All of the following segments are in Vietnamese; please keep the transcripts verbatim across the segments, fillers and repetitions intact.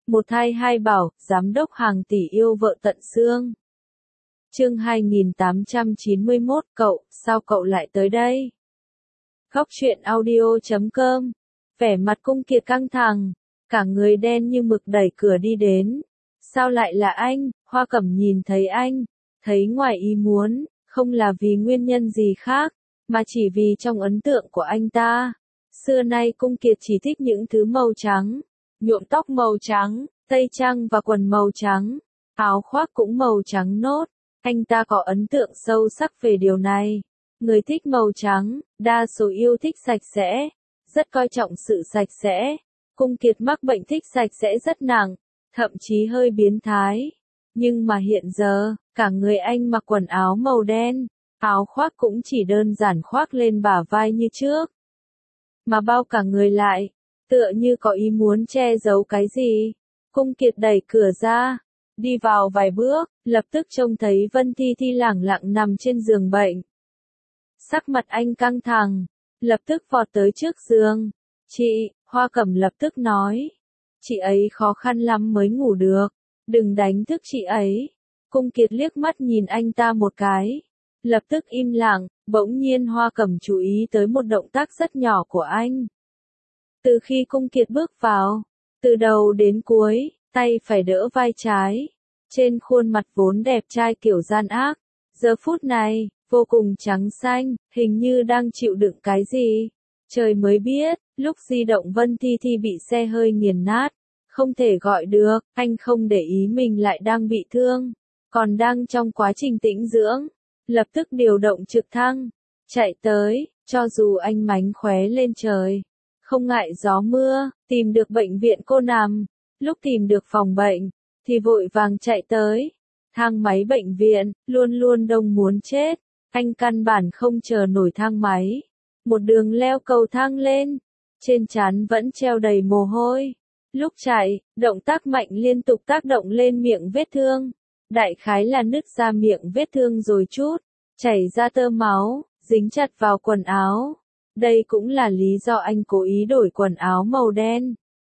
Một thai hai bảo, giám đốc hàng tỷ yêu vợ tận xương. Chương hai nghìn tám trăm chín mươi mốt, cậu, sao cậu lại tới đây? Góc truyện audio chấm com. Vẻ mặt Cung Kiệt căng thẳng, cả người đen như mực đẩy cửa đi đến. Sao lại là anh? Hoa Cẩm nhìn thấy anh, thấy ngoài ý muốn, không là vì nguyên nhân gì khác, mà chỉ vì trong ấn tượng của anh ta. Xưa nay Cung Kiệt chỉ thích những thứ màu trắng, nhuộm tóc màu trắng, tây trang và quần màu trắng, áo khoác cũng màu trắng nốt. Anh ta có ấn tượng sâu sắc về điều này. Người thích màu trắng, đa số yêu thích sạch sẽ, rất coi trọng sự sạch sẽ. Cung Kiệt mắc bệnh thích sạch sẽ rất nặng, thậm chí hơi biến thái. Nhưng mà hiện giờ, cả người anh mặc quần áo màu đen, áo khoác cũng chỉ đơn giản khoác lên bả vai như trước. Mà bao cả người lại, tựa như có ý muốn che giấu cái gì. Cung Kiệt đẩy cửa ra, đi vào vài bước, lập tức trông thấy Vân Thi Thi lẳng lặng nằm trên giường bệnh. Sắc mặt anh căng thẳng, lập tức vọt tới trước giường. Chị, Hoa Cẩm lập tức nói. Chị ấy khó khăn lắm mới ngủ được, đừng đánh thức chị ấy. Cung Kiệt liếc mắt nhìn anh ta một cái, lập tức im lặng. Bỗng nhiên Hoa Cẩm chú ý tới một động tác rất nhỏ của anh. Từ khi Cung Kiệt bước vào, từ đầu đến cuối, tay phải đỡ vai trái, trên khuôn mặt vốn đẹp trai kiểu gian ác, giờ phút này, vô cùng trắng xanh, hình như đang chịu đựng cái gì. Trời mới biết, lúc di động Vân Thi Thi bị xe hơi nghiền nát, không thể gọi được, anh không để ý mình lại đang bị thương, còn đang trong quá trình tĩnh dưỡng, lập tức điều động trực thăng, chạy tới, cho dù anh mánh khóe lên trời, không ngại gió mưa, tìm được bệnh viện cô nằm, lúc tìm được phòng bệnh, thì vội vàng chạy tới. Thang máy bệnh viện, luôn luôn đông muốn chết, anh căn bản không chờ nổi thang máy. Một đường leo cầu thang lên, trên trán vẫn treo đầy mồ hôi. Lúc chạy, động tác mạnh liên tục tác động lên miệng vết thương. Đại khái là nứt ra miệng vết thương rồi chút, chảy ra tơ máu, dính chặt vào quần áo. Đây cũng là lý do anh cố ý đổi quần áo màu đen.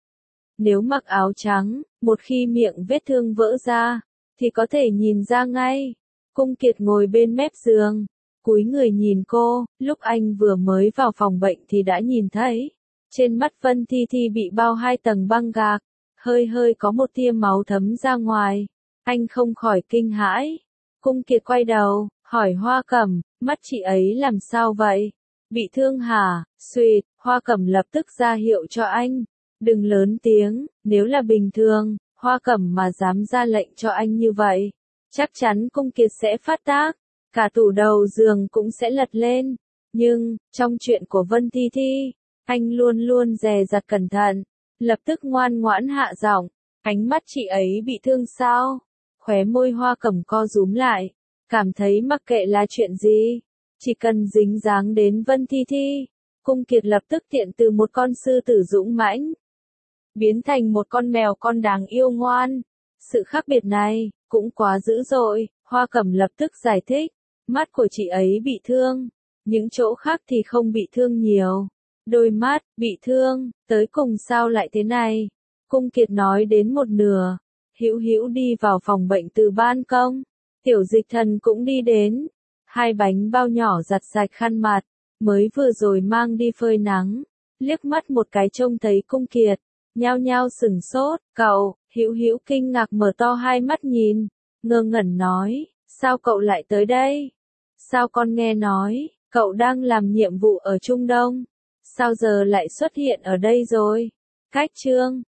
Nếu mặc áo trắng, một khi miệng vết thương vỡ ra, thì có thể nhìn ra ngay. Cung Kiệt ngồi bên mép giường, cúi người nhìn cô, lúc anh vừa mới vào phòng bệnh thì đã nhìn thấy. Trên mắt Vân Thi Thi bị bao hai tầng băng gạc, hơi hơi có một tia máu thấm ra ngoài. Anh không khỏi kinh hãi. Cung Kiệt quay đầu, hỏi Hoa Cẩm, mắt chị ấy làm sao vậy? Bị thương hả? Xuyệt, Hoa Cẩm lập tức ra hiệu cho anh. Đừng lớn tiếng, nếu là bình thường, Hoa Cẩm mà dám ra lệnh cho anh như vậy, chắc chắn Cung Kiệt sẽ phát tác, cả tủ đầu giường cũng sẽ lật lên. Nhưng, trong chuyện của Vân Thi Thi, anh luôn luôn dè dặt cẩn thận, lập tức ngoan ngoãn hạ giọng, ánh mắt chị ấy bị thương sao? Khóe môi Hoa Cẩm co rúm lại, cảm thấy mặc kệ là chuyện gì, chỉ cần dính dáng đến Vân Thi Thi, Cung Kiệt lập tức tiện từ một con sư tử dũng mãnh, biến thành một con mèo con đáng yêu ngoan. Sự khác biệt này, cũng quá dữ dội. Hoa Cẩm lập tức giải thích, mắt của chị ấy bị thương, những chỗ khác thì không bị thương nhiều. Đôi mắt, bị thương, tới cùng sao lại thế này? Cung Kiệt nói đến một nửa, Hữu Hữu đi vào phòng bệnh từ ban công, Tiểu Dịch Thần cũng đi đến, hai bánh bao nhỏ giặt sạch khăn mặt, mới vừa rồi mang đi phơi nắng, liếc mắt một cái trông thấy Cung Kiệt, nhao nhao sửng sốt. Cậu, Hữu Hữu kinh ngạc mở to hai mắt nhìn, ngơ ngẩn nói, sao cậu lại tới đây? Sao con nghe nói, cậu đang làm nhiệm vụ ở Trung Đông, sao giờ lại xuất hiện ở đây rồi? Cách chương,